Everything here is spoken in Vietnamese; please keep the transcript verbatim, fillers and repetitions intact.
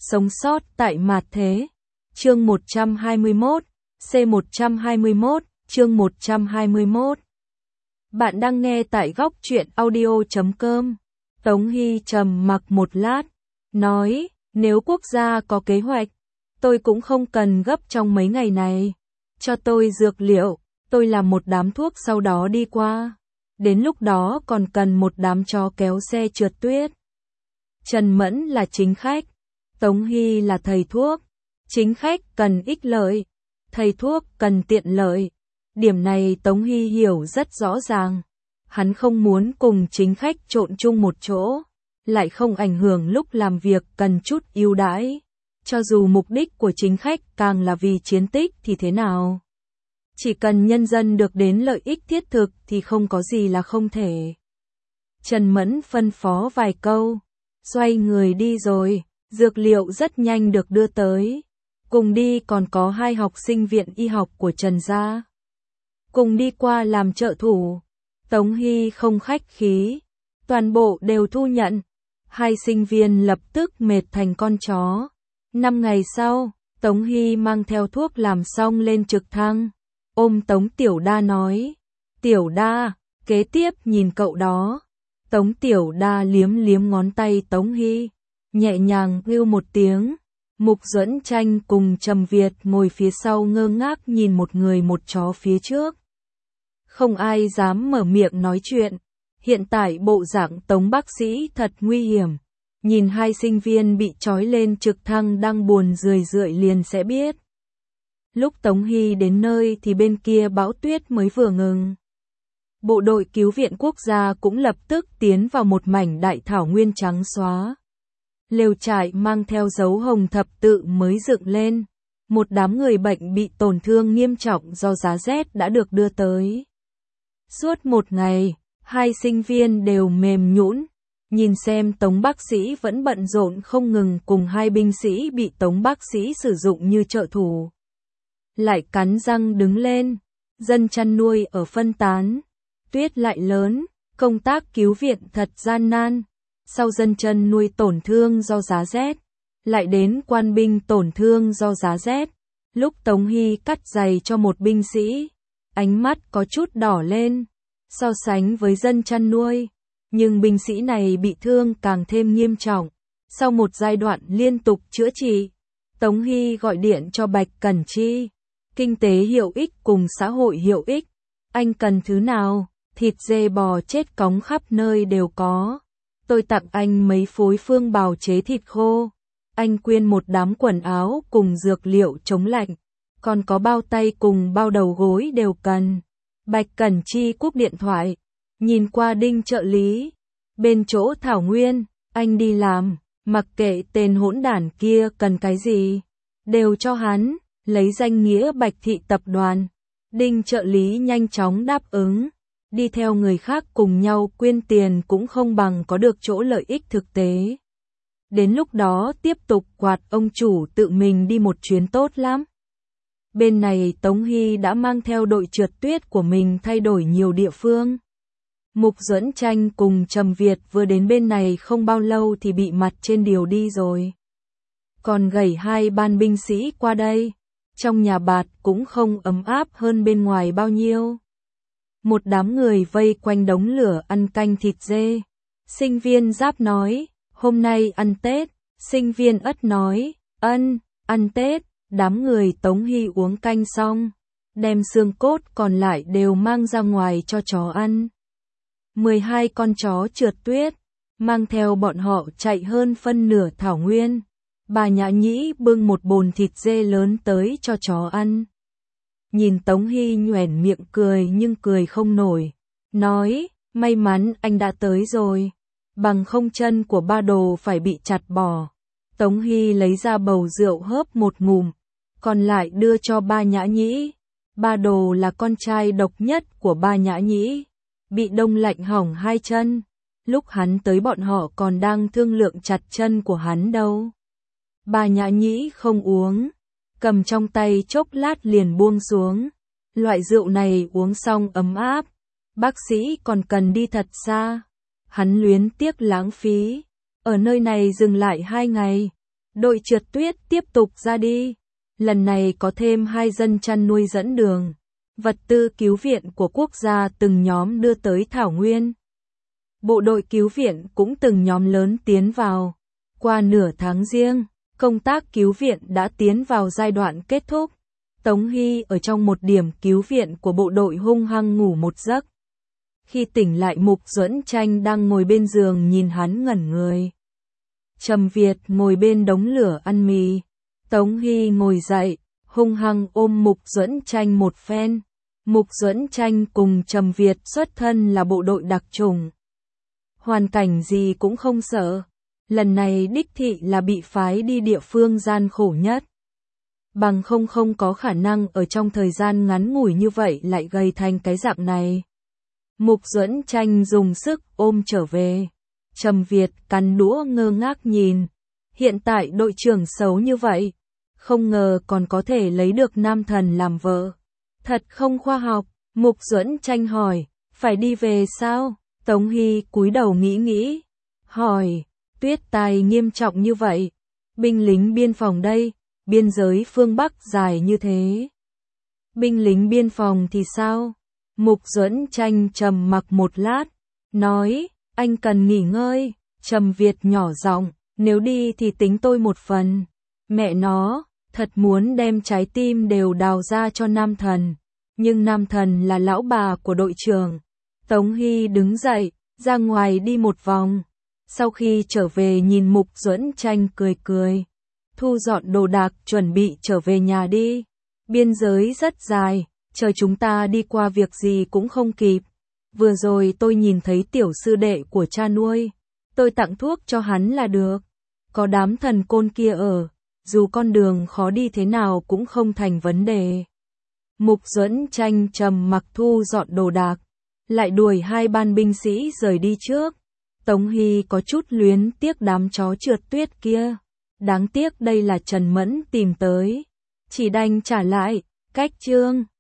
Sống sót tại mạt thế. Chương một trăm hai mươi mốt, C một trăm hai mươi mốt, chương một trăm hai mươi mốt. Bạn đang nghe tại góc truyện audio chấm com. Tống Hy trầm mặc một lát, nói, nếu quốc gia có kế hoạch, tôi cũng không cần gấp trong mấy ngày này. Cho tôi dược liệu, tôi làm một đám thuốc sau đó đi qua. Đến lúc đó còn cần một đám chó kéo xe trượt tuyết. Trần Mẫn là chính khách, Tống Hy là thầy thuốc. Chính khách cần ích lợi, thầy thuốc cần tiện lợi. Điểm này Tống Hy hiểu rất rõ ràng. Hắn không muốn cùng chính khách trộn chung một chỗ, lại không ảnh hưởng lúc làm việc cần chút ưu đãi. Cho dù mục đích của chính khách càng là vì chiến tích thì thế nào? Chỉ cần nhân dân được đến lợi ích thiết thực thì không có gì là không thể. Trần Mẫn phân phó vài câu, xoay người đi rồi, dược liệu rất nhanh được đưa tới. Cùng đi còn có hai học sinh viện y học của Trần gia. Cùng đi qua làm trợ thủ. Tống Hy không khách khí, toàn bộ đều thu nhận. Hai sinh viên lập tức mệt thành con chó. Năm ngày sau, Tống Hy mang theo thuốc làm xong lên trực thăng. Ôm Tống Tiểu Đa nói, Tiểu Đa, kế tiếp nhìn cậu đó. Tống Tiểu Đa liếm liếm ngón tay Tống Hy, nhẹ nhàng kêu một tiếng. Mục Duẫn Tranh cùng Trầm Việt ngồi phía sau ngơ ngác nhìn một người một chó phía trước. Không ai dám mở miệng nói chuyện. Hiện tại bộ dạng Tống bác sĩ thật nguy hiểm. Nhìn hai sinh viên bị trói lên trực thăng đang buồn rười rượi liền sẽ biết. Lúc Tống Hy đến nơi thì bên kia bão tuyết mới vừa ngừng. Bộ đội cứu viện quốc gia cũng lập tức tiến vào một mảnh đại thảo nguyên trắng xóa. Lều trại mang theo dấu hồng thập tự mới dựng lên. Một đám người bệnh bị tổn thương nghiêm trọng do giá rét đã được đưa tới. Suốt một ngày, hai sinh viên đều mềm nhũn. Nhìn xem Tống bác sĩ vẫn bận rộn không ngừng cùng hai binh sĩ bị Tống bác sĩ sử dụng như trợ thủ. Lại cắn răng đứng lên. Dân chăn nuôi ở phân tán. Tuyết lại lớn, công tác cứu viện thật gian nan. Sau dân chăn nuôi tổn thương do giá rét, lại đến quan binh tổn thương do giá rét. Lúc Tống Hy cắt giày cho một binh sĩ, ánh mắt có chút đỏ lên, so sánh với dân chăn nuôi. Nhưng binh sĩ này bị thương càng thêm nghiêm trọng. Sau một giai đoạn liên tục chữa trị, Tống Hy gọi điện cho Bạch Cẩn Chi. Kinh tế hiệu ích cùng xã hội hiệu ích. Anh cần thứ nào? Thịt dê bò chết cóng khắp nơi đều có. Tôi tặng anh mấy phối phương bào chế thịt khô. Anh quyên một đám quần áo cùng dược liệu chống lạnh. Còn có bao tay cùng bao đầu gối đều cần. Bạch Cẩn Chi cúp điện thoại. Nhìn qua Đinh trợ lý. Bên chỗ Thảo Nguyên, anh đi làm. Mặc kệ tên hỗn đản kia cần cái gì, đều cho hắn. Lấy danh nghĩa Bạch Thị Tập đoàn. Đinh trợ lý nhanh chóng đáp ứng. Đi theo người khác cùng nhau quyên tiền cũng không bằng có được chỗ lợi ích thực tế. Đến lúc đó tiếp tục quạt ông chủ tự mình đi một chuyến tốt lắm. Bên này Tống Hy đã mang theo đội trượt tuyết của mình thay đổi nhiều địa phương. Mục Duẫn Tranh cùng Trầm Việt vừa đến bên này không bao lâu thì bị mặt trên điều đi rồi. Còn gảy hai ban binh sĩ qua đây. Trong nhà bạt cũng không ấm áp hơn bên ngoài bao nhiêu. Một đám người vây quanh đống lửa ăn canh thịt dê. Sinh viên Giáp nói, hôm nay ăn Tết. Sinh viên Ất nói, ân, ăn Tết. Đám người Tống Hy uống canh xong, đem xương cốt còn lại đều mang ra ngoài cho chó ăn. mười hai con chó trượt tuyết, mang theo bọn họ chạy hơn phân nửa thảo nguyên. Bà Nhã Nhĩ bưng một bồn thịt dê lớn tới cho chó ăn. Nhìn Tống Hy nhoẻn miệng cười nhưng cười không nổi. Nói, may mắn anh đã tới rồi. Bằng không chân của ba đồ phải bị chặt bỏ. Tống Hy lấy ra bầu rượu hớp một ngụm. Còn lại đưa cho ba Nhã Nhĩ. Ba đồ là con trai độc nhất của ba Nhã Nhĩ. Bị đông lạnh hỏng hai chân. Lúc hắn tới bọn họ còn đang thương lượng chặt chân của hắn đâu. Ba Nhã Nhĩ không uống. Cầm trong tay chốc lát liền buông xuống. Loại rượu này uống xong ấm áp. Bác sĩ còn cần đi thật xa. Hắn luyến tiếc lãng phí. Ở nơi này dừng lại hai ngày. Đội trượt tuyết tiếp tục ra đi. Lần này có thêm hai dân chăn nuôi dẫn đường. Vật tư cứu viện của quốc gia từng nhóm đưa tới Thảo Nguyên. Bộ đội cứu viện cũng từng nhóm lớn tiến vào. Qua nửa tháng riêng, công tác cứu viện đã tiến vào giai đoạn kết thúc. Tống Hy ở trong một điểm cứu viện của bộ đội hung hăng ngủ một giấc. Khi tỉnh lại Mục Duẫn Tranh đang ngồi bên giường nhìn hắn ngẩn người. Trầm Việt ngồi bên đống lửa ăn mì. Tống Hy ngồi dậy, hung hăng ôm Mục Duẫn Tranh một phen. Mục Duẫn Tranh cùng Trầm Việt xuất thân là bộ đội đặc chủng. Hoàn cảnh gì cũng không sợ. Lần này đích thị là bị phái đi địa phương gian khổ nhất. Bằng không không có khả năng ở trong thời gian ngắn ngủi như vậy lại gầy thành cái dạng này. Mục Duẫn Tranh dùng sức ôm trở về. Trầm Việt cắn đũa ngơ ngác nhìn. Hiện tại đội trưởng xấu như vậy. Không ngờ còn có thể lấy được nam thần làm vợ. Thật không khoa học. Mục Duẫn Tranh hỏi. Phải đi về sao? Tống Hy cúi đầu nghĩ nghĩ. Hỏi. Tuyết tai nghiêm trọng như vậy. Binh lính biên phòng đây. Biên giới phương Bắc dài như thế. Binh lính biên phòng thì sao? Mục Duẫn Tranh trầm mặc một lát. Nói. Anh cần nghỉ ngơi. Trầm Việt nhỏ giọng. Nếu đi thì tính tôi một phần. Mẹ nó. Thật muốn đem trái tim đều đào ra cho nam thần. Nhưng nam thần là lão bà của đội trưởng. Tống Hy đứng dậy. Ra ngoài đi một vòng. Sau khi trở về nhìn Mục Duẫn Tranh cười cười. Thu dọn đồ đạc chuẩn bị trở về nhà đi. Biên giới rất dài. Chờ chúng ta đi qua việc gì cũng không kịp. Vừa rồi tôi nhìn thấy tiểu sư đệ của cha nuôi. Tôi tặng thuốc cho hắn là được. Có đám thần côn kia ở. Dù con đường khó đi thế nào cũng không thành vấn đề. Mục Duẫn Tranh trầm mặc thu dọn đồ đạc. Lại đuổi hai ban binh sĩ rời đi trước. Tống Hy có chút luyến tiếc đám chó trượt tuyết kia. Đáng tiếc đây là Trần Mẫn tìm tới. Chỉ đành trả lại. Cách chương